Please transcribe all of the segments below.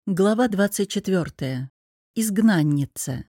Глава 24. Изгнанница.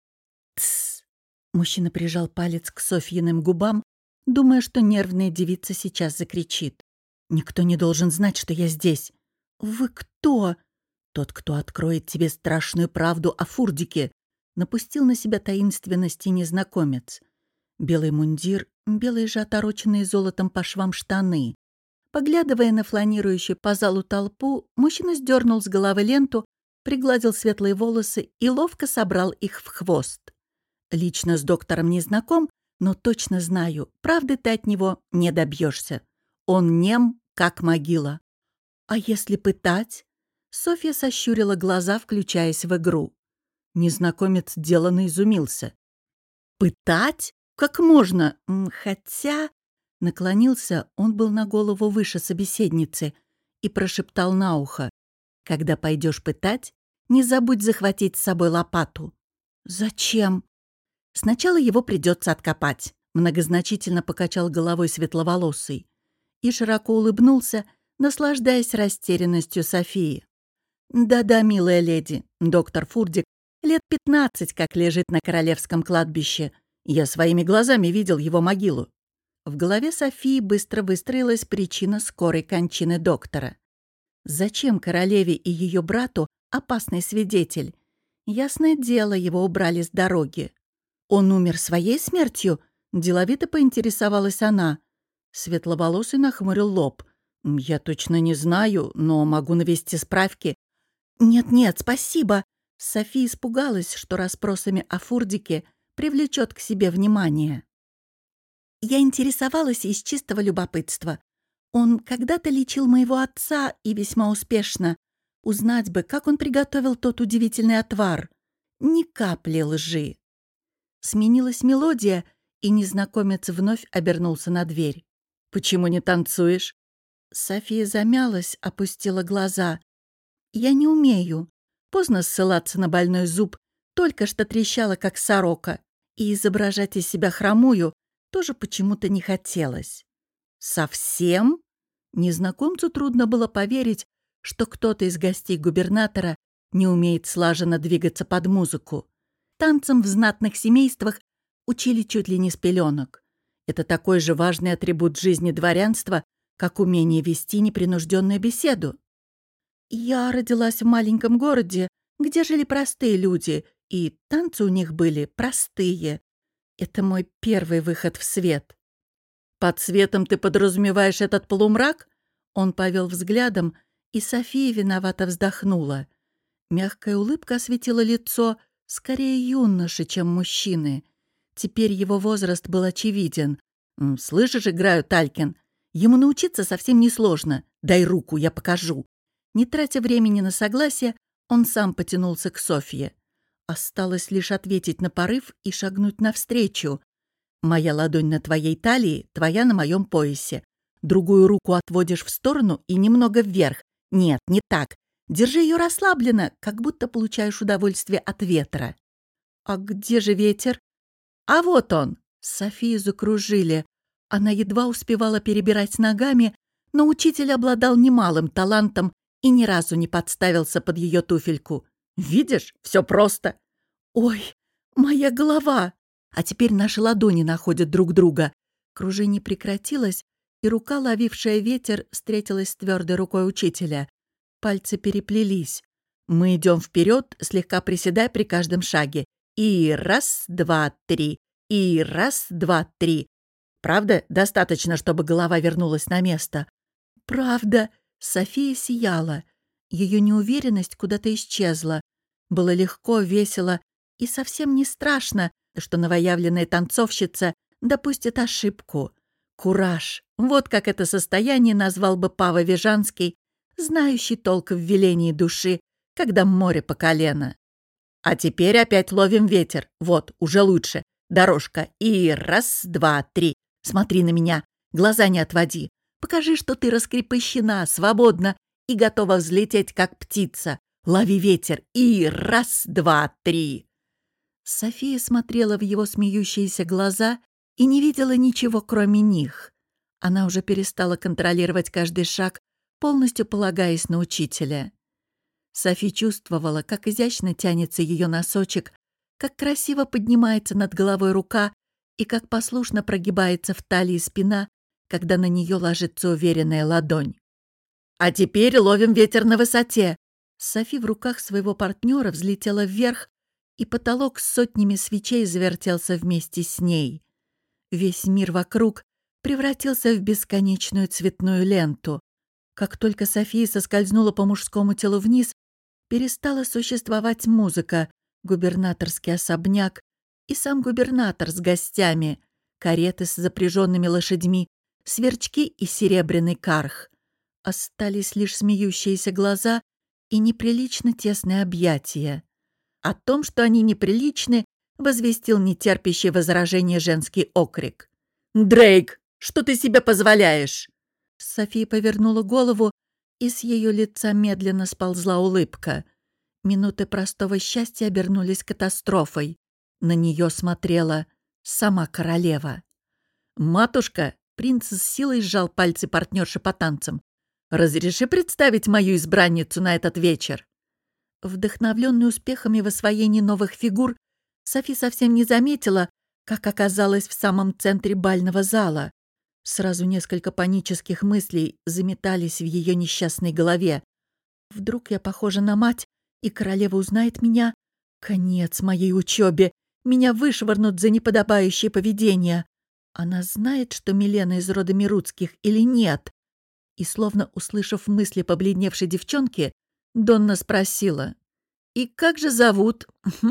Тсс. Мужчина прижал палец к Софьиным губам, думая, что нервная девица сейчас закричит. «Никто не должен знать, что я здесь». «Вы кто?» «Тот, кто откроет тебе страшную правду о Фурдике», напустил на себя таинственности незнакомец. Белый мундир, белые же отороченные золотом по швам штаны. Поглядывая на фланирующую по залу толпу, мужчина сдернул с головы ленту, пригладил светлые волосы и ловко собрал их в хвост. Лично с доктором не знаком, но точно знаю, правды ты от него не добьешься. Он нем, как могила. А если пытать? Софья сощурила глаза, включаясь в игру. Незнакомец деланно изумился. «Пытать? Как можно? Хотя...» Наклонился, он был на голову выше собеседницы, и прошептал на ухо. «Когда пойдешь пытать, не забудь захватить с собой лопату». «Зачем?» «Сначала его придется откопать», — многозначительно покачал головой светловолосый и широко улыбнулся, наслаждаясь растерянностью Софии. «Да-да, милая леди, доктор Фурдик лет 15 как лежит на королевском кладбище. Я своими глазами видел его могилу». В голове Софии быстро выстроилась причина скорой кончины доктора. Зачем королеве и ее брату опасный свидетель? Ясное дело, его убрали с дороги. Он умер своей смертью? Деловито поинтересовалась она. Светловолосый нахмурил лоб. «Я точно не знаю, но могу навести справки». «Нет-нет, спасибо». София испугалась, что расспросами о Фурдике привлечет к себе внимание. Я интересовалась из чистого любопытства. Он когда-то лечил моего отца и весьма успешно. Узнать бы, как он приготовил тот удивительный отвар. Ни капли лжи. Сменилась мелодия, и незнакомец вновь обернулся на дверь. «Почему не танцуешь?» София замялась, опустила глаза. «Я не умею. Поздно ссылаться на больной зуб, только что трещала, как сорока, и изображать из себя хромую тоже почему-то не хотелось». «Совсем?» Незнакомцу трудно было поверить, что кто-то из гостей губернатора не умеет слаженно двигаться под музыку. Танцам в знатных семействах учили чуть ли не с пеленок. Это такой же важный атрибут жизни дворянства, как умение вести непринужденную беседу. Я родилась в маленьком городе, где жили простые люди, и танцы у них были простые. Это мой первый выход в свет. «Под светом ты подразумеваешь этот полумрак?» Он повел взглядом, и София виновато вздохнула. Мягкая улыбка осветила лицо скорее юноши, чем мужчины. Теперь его возраст был очевиден. «Слышишь, играю, Талькин? Ему научиться совсем несложно. Дай руку, я покажу». Не тратя времени на согласие, он сам потянулся к Софье. Осталось лишь ответить на порыв и шагнуть навстречу. «Моя ладонь на твоей талии, твоя на моем поясе. Другую руку отводишь в сторону и немного вверх. Нет, не так. Держи ее расслабленно, как будто получаешь удовольствие от ветра». «А где же ветер?» «А вот он!» Софию закружили. Она едва успевала перебирать ногами, но учитель обладал немалым талантом и ни разу не подставился под ее туфельку. «Видишь, все просто». «Ой, моя голова!» А теперь наши ладони находят друг друга. Кружение прекратилось, и рука, ловившая ветер, встретилась с твердой рукой учителя. Пальцы переплелись. Мы идем вперед, слегка приседая при каждом шаге. И раз, два, три. И раз, два, три. Правда, достаточно, чтобы голова вернулась на место? Правда. София сияла. Ее неуверенность куда-то исчезла. Было легко, весело и совсем не страшно, что новоявленная танцовщица допустит ошибку. Кураж. Вот как это состояние назвал бы Пава Вижанский, знающий толк в велении души, когда море по колено. А теперь опять ловим ветер. Вот, уже лучше. Дорожка. И раз, два, три. Смотри на меня. Глаза не отводи. Покажи, что ты раскрепощена, свободна и готова взлететь, как птица. Лови ветер. И раз, два, три. София смотрела в его смеющиеся глаза и не видела ничего, кроме них. Она уже перестала контролировать каждый шаг, полностью полагаясь на учителя. Софи чувствовала, как изящно тянется ее носочек, как красиво поднимается над головой рука и как послушно прогибается в талии спина, когда на нее ложится уверенная ладонь. «А теперь ловим ветер на высоте!» Софи в руках своего партнера взлетела вверх, и потолок с сотнями свечей завертелся вместе с ней. Весь мир вокруг превратился в бесконечную цветную ленту. Как только София соскользнула по мужскому телу вниз, перестала существовать музыка, губернаторский особняк и сам губернатор с гостями, кареты с запряженными лошадьми, сверчки и серебряный карх. Остались лишь смеющиеся глаза и неприлично тесные объятия. О том, что они неприличны, возвестил нетерпящий возражения женский окрик. «Дрейк, что ты себе позволяешь?» София повернула голову, и с ее лица медленно сползла улыбка. Минуты простого счастья обернулись катастрофой. На нее смотрела сама королева. «Матушка!» — принц с силой сжал пальцы партнерши по танцам. «Разреши представить мою избранницу на этот вечер!» Вдохновленный успехами в освоении новых фигур, Софи совсем не заметила, как оказалась в самом центре бального зала. Сразу несколько панических мыслей заметались в ее несчастной голове. «Вдруг я похожа на мать, и королева узнает меня? Конец моей учебе! Меня вышвырнут за неподобающее поведение! Она знает, что Милена из рода Мируцких или нет?» И, словно услышав мысли побледневшей девчонки, Донна спросила: «И как же зовут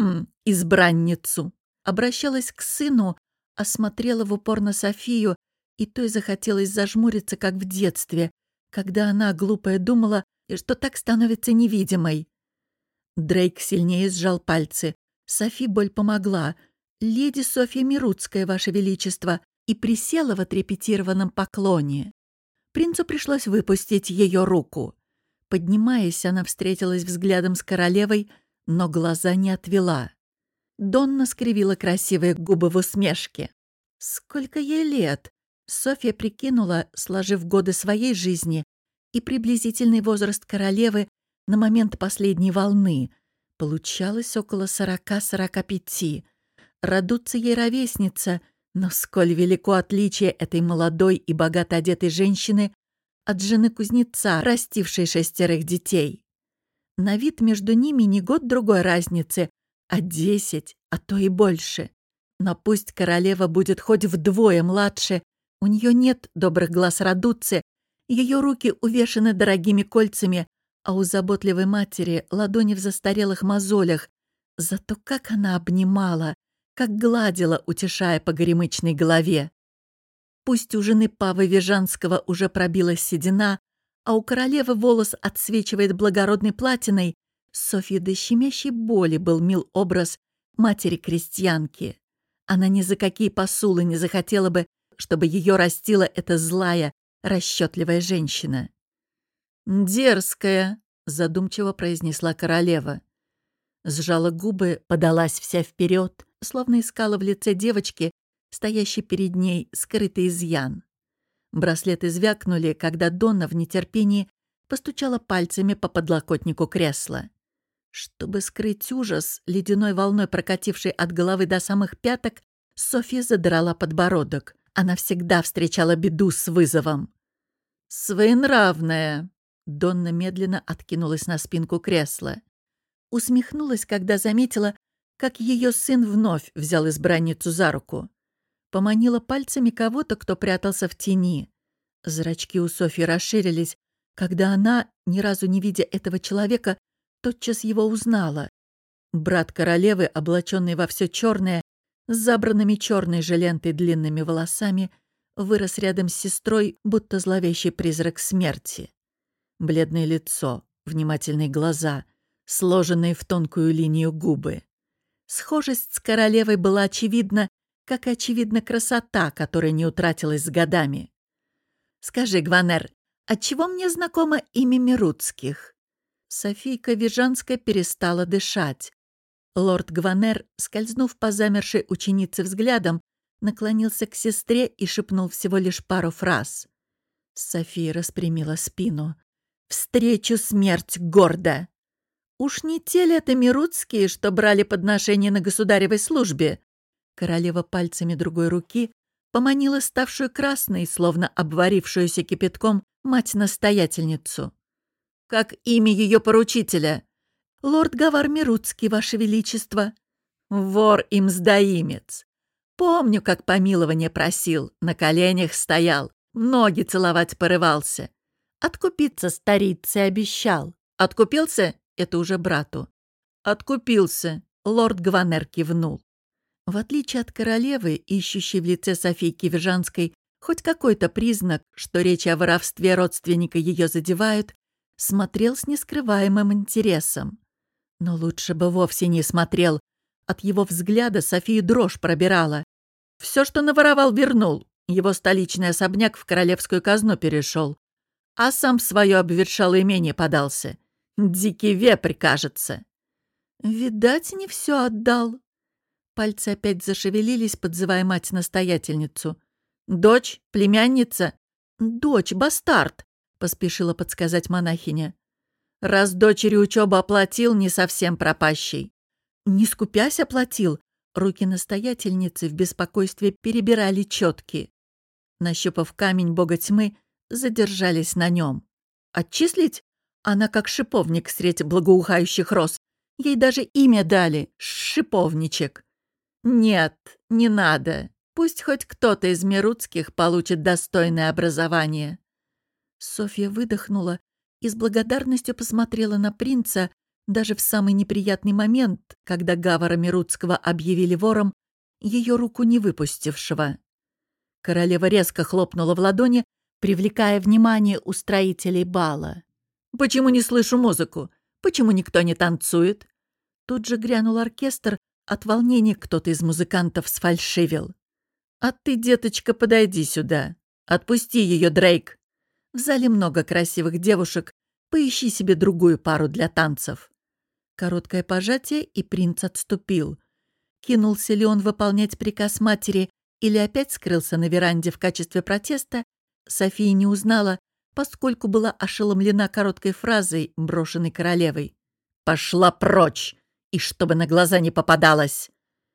избранницу?» Обращалась к сыну, осмотрела в упор на Софию, и той захотелось зажмуриться, как в детстве, когда она, глупая, думала, что так становится невидимой. Дрейк сильнее сжал пальцы. Софи боль помогла. «Леди Софья Мируцкая, Ваше Величество», и присела в отрепетированном поклоне. Принцу пришлось выпустить ее руку. Поднимаясь, она встретилась взглядом с королевой, но глаза не отвела. Донна скривила красивые губы в усмешке. Сколько ей лет? Софья прикинула, сложив годы своей жизни и приблизительный возраст королевы на момент последней волны. Получалось около 40-45. Радуца ей ровесница, но сколь велико отличие этой молодой и богато одетой женщины от жены кузнеца, растившей 6 детей. На вид между ними не год-другой разницы, а 10, а то и больше. Но пусть королева будет хоть вдвое младше, у нее нет добрых глаз Радуцы, ее руки увешаны дорогими кольцами, а у заботливой матери ладони в застарелых мозолях. Зато как она обнимала, как гладила, утешая по горемычной голове. Пусть у жены Павы Вижанского уже пробилась седина, а у королевы волос отсвечивает благородной платиной, Софье до щемящей боли был мил образ матери-крестьянки. Она ни за какие посулы не захотела бы, чтобы ее растила эта злая, расчетливая женщина. «Дерзкая», — задумчиво произнесла королева. Сжала губы, подалась вся вперед, словно искала в лице девочки, стоящей перед ней, скрытый изъян. Браслеты звякнули, когда Донна в нетерпении постучала пальцами по подлокотнику кресла. Чтобы скрыть ужас, ледяной волной прокатившей от головы до самых пяток, Софья задрала подбородок. Она всегда встречала беду с вызовом. «Своенравная!» Донна медленно откинулась на спинку кресла. Усмехнулась, когда заметила, как ее сын вновь взял избранницу за руку. Поманила пальцами кого-то, кто прятался в тени. Зрачки у Софьи расширились, когда она, ни разу не видя этого человека, тотчас его узнала. Брат королевы, облаченный во все черное, с забранными черной же лентой длинными волосами, вырос рядом с сестрой, будто зловещий призрак смерти. Бледное лицо, внимательные глаза, сложенные в тонкую линию губы. Схожесть с королевой была очевидна, как и очевидна красота, которая не утратилась с годами. «Скажи, Гванер, отчего мне знакомо имя Мируцких?» Софийка Вижанская перестала дышать. Лорд Гванер, скользнув по замершей ученице взглядом, наклонился к сестре и шепнул всего лишь пару фраз. София распрямила спину. «Встречу смерть гордо!» «Уж не те ли это мирутские, что брали подношения на государевой службе?» Королева пальцами другой руки поманила ставшую красной, словно обварившуюся кипятком, мать-настоятельницу. «Как имя ее поручителя?» «Лорд Гавар Мирутский, Ваше Величество». «Вор и мздоимец. Помню, как помилование просил, на коленях стоял, ноги целовать порывался. Откупиться старицей обещал. Откупился?» Это уже брату. «Откупился», — лорд Гванер кивнул. В отличие от королевы, ищущей в лице Софийки Вержанской хоть какой-то признак, что речь о воровстве родственника ее задевают, смотрел с нескрываемым интересом. Но лучше бы вовсе не смотрел. От его взгляда Софию дрожь пробирала. Все, что наворовал, вернул. Его столичный особняк в королевскую казну перешел. А сам в свое обветшалое имение подался. Дикий вепрь, кажется. Видать, не все отдал. Пальцы опять зашевелились, подзывая мать-настоятельницу. «Дочь? Племянница?» «Дочь, бастард», — поспешила подсказать монахиня. «Раз дочери учебу оплатил, не совсем пропащий». «Не скупясь оплатил». Руки настоятельницы в беспокойстве перебирали четки. Нащупав камень бога тьмы, задержались на нем. «Отчислить?» Она как шиповник средь благоухающих роз. Ей даже имя дали — Шиповничек. «Нет, не надо. Пусть хоть кто-то из мирутских получит достойное образование». Софья выдохнула и с благодарностью посмотрела на принца даже в самый неприятный момент, когда Гавара Мирутского объявили вором, ее руку не выпустившего. Королева резко хлопнула в ладони, привлекая внимание устроителей бала. «Почему не слышу музыку? Почему никто не танцует?» Тут же грянул оркестр, от волнения кто-то из музыкантов сфальшивил. «А ты, деточка, подойди сюда. Отпусти ее, Дрейк. В зале много красивых девушек. Поищи себе другую пару для танцев». Короткое пожатие, и принц отступил. Кинулся ли он выполнять приказ матери или опять скрылся на веранде в качестве протеста, София не узнала, поскольку была ошеломлена короткой фразой, брошенной королевой. «Пошла прочь! И чтобы на глаза не попадалась!»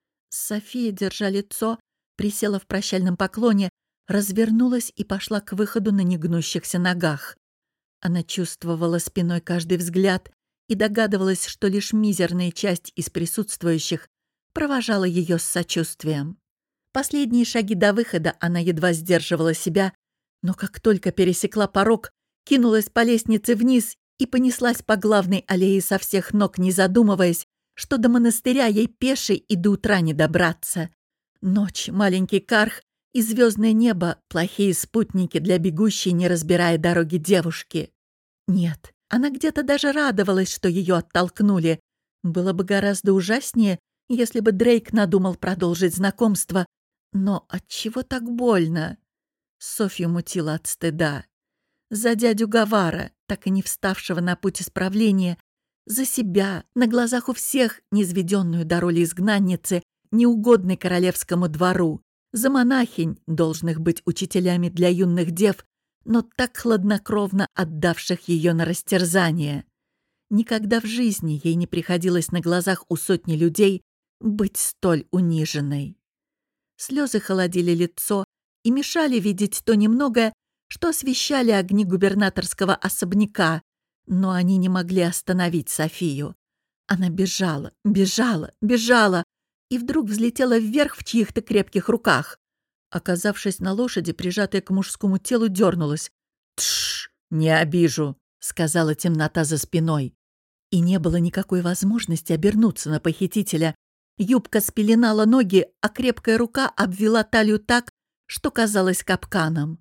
София, держа лицо, присела в прощальном поклоне, развернулась и пошла к выходу на негнущихся ногах. Она чувствовала спиной каждый взгляд и догадывалась, что лишь мизерная часть из присутствующих провожала ее с сочувствием. Последние шаги до выхода она едва сдерживала себя, но как только пересекла порог, кинулась по лестнице вниз и понеслась по главной аллее со всех ног, не задумываясь, что до монастыря ей пешей и до утра не добраться. Ночь, маленький карх и звездное небо — плохие спутники для бегущей, не разбирая дороги девушки. Нет, она где-то даже радовалась, что ее оттолкнули. Было бы гораздо ужаснее, если бы Дрейк надумал продолжить знакомство. Но отчего так больно? Софью мутила от стыда. За дядю Гавара, так и не вставшего на путь исправления, за себя, на глазах у всех, низведенную до роли изгнанницы, неугодной королевскому двору, за монахинь, должных быть учителями для юных дев, но так хладнокровно отдавших ее на растерзание. Никогда в жизни ей не приходилось на глазах у сотни людей быть столь униженной. Слезы холодили лицо и мешали видеть то немногое, что освещали огни губернаторского особняка, но они не могли остановить Софию. Она бежала, бежала, бежала и вдруг взлетела вверх в чьих-то крепких руках. Оказавшись на лошади, прижатая к мужскому телу, дернулась. «Тш, не обижу», — сказала темнота за спиной. И не было никакой возможности обернуться на похитителя. Юбка спеленала ноги, а крепкая рука обвела талию так, что казалось капканом.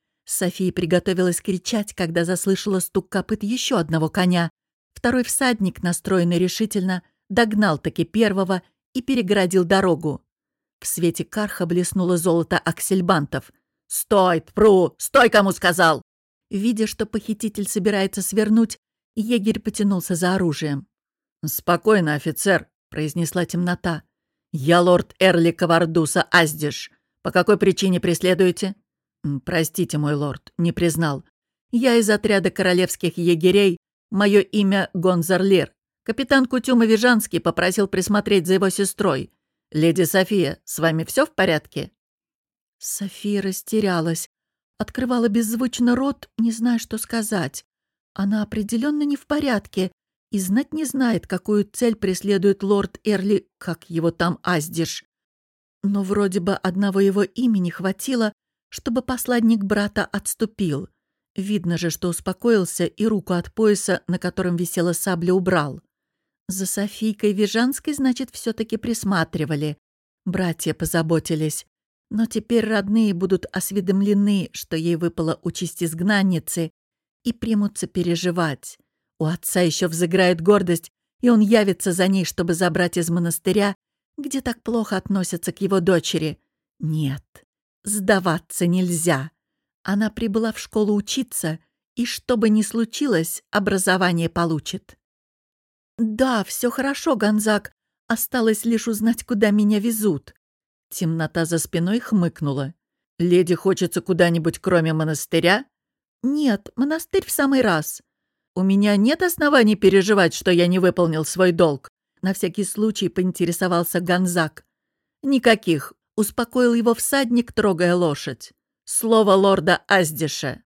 София приготовилась кричать, когда заслышала стук копыт еще одного коня. Второй всадник, настроенный решительно, догнал таки первого и перегородил дорогу. В свете карха блеснуло золото аксельбантов. «Стой, Пру! Стой, кому сказал!» Видя, что похититель собирается свернуть, егерь потянулся за оружием. «Спокойно, офицер», — произнесла темнота. «Я лорд Эрли Кавардуса Аздиш. По какой причине преследуете?» «Простите, мой лорд, не признал. Я из отряда королевских егерей. Мое имя Гонзарлир. Капитан Кутюм Вижанский попросил присмотреть за его сестрой. Леди София, с вами все в порядке?» София растерялась, открывала беззвучно рот, не зная, что сказать. Она определенно не в порядке и знать не знает, какую цель преследует лорд Эрли, как его там Аздиш. Но вроде бы одного его имени хватило, чтобы посладник брата отступил. Видно же, что успокоился и руку от пояса, на котором висела сабля, убрал. За Софийкой Вижанской, значит, все-таки присматривали. Братья позаботились. Но теперь родные будут осведомлены, что ей выпала участь изгнанницы, и примутся переживать. У отца еще взыграет гордость, и он явится за ней, чтобы забрать из монастыря, где так плохо относятся к его дочери. Нет, сдаваться нельзя. Она прибыла в школу учиться, и что бы ни случилось, образование получит. «Да, все хорошо, Гонзак. Осталось лишь узнать, куда меня везут». Темнота за спиной хмыкнула. «Леди хочется куда-нибудь, кроме монастыря?» «Нет, монастырь в самый раз. У меня нет оснований переживать, что я не выполнил свой долг», на всякий случай поинтересовался Гонзак. «Никаких», — успокоил его всадник, трогая лошадь. «Слово лорда Аздиша».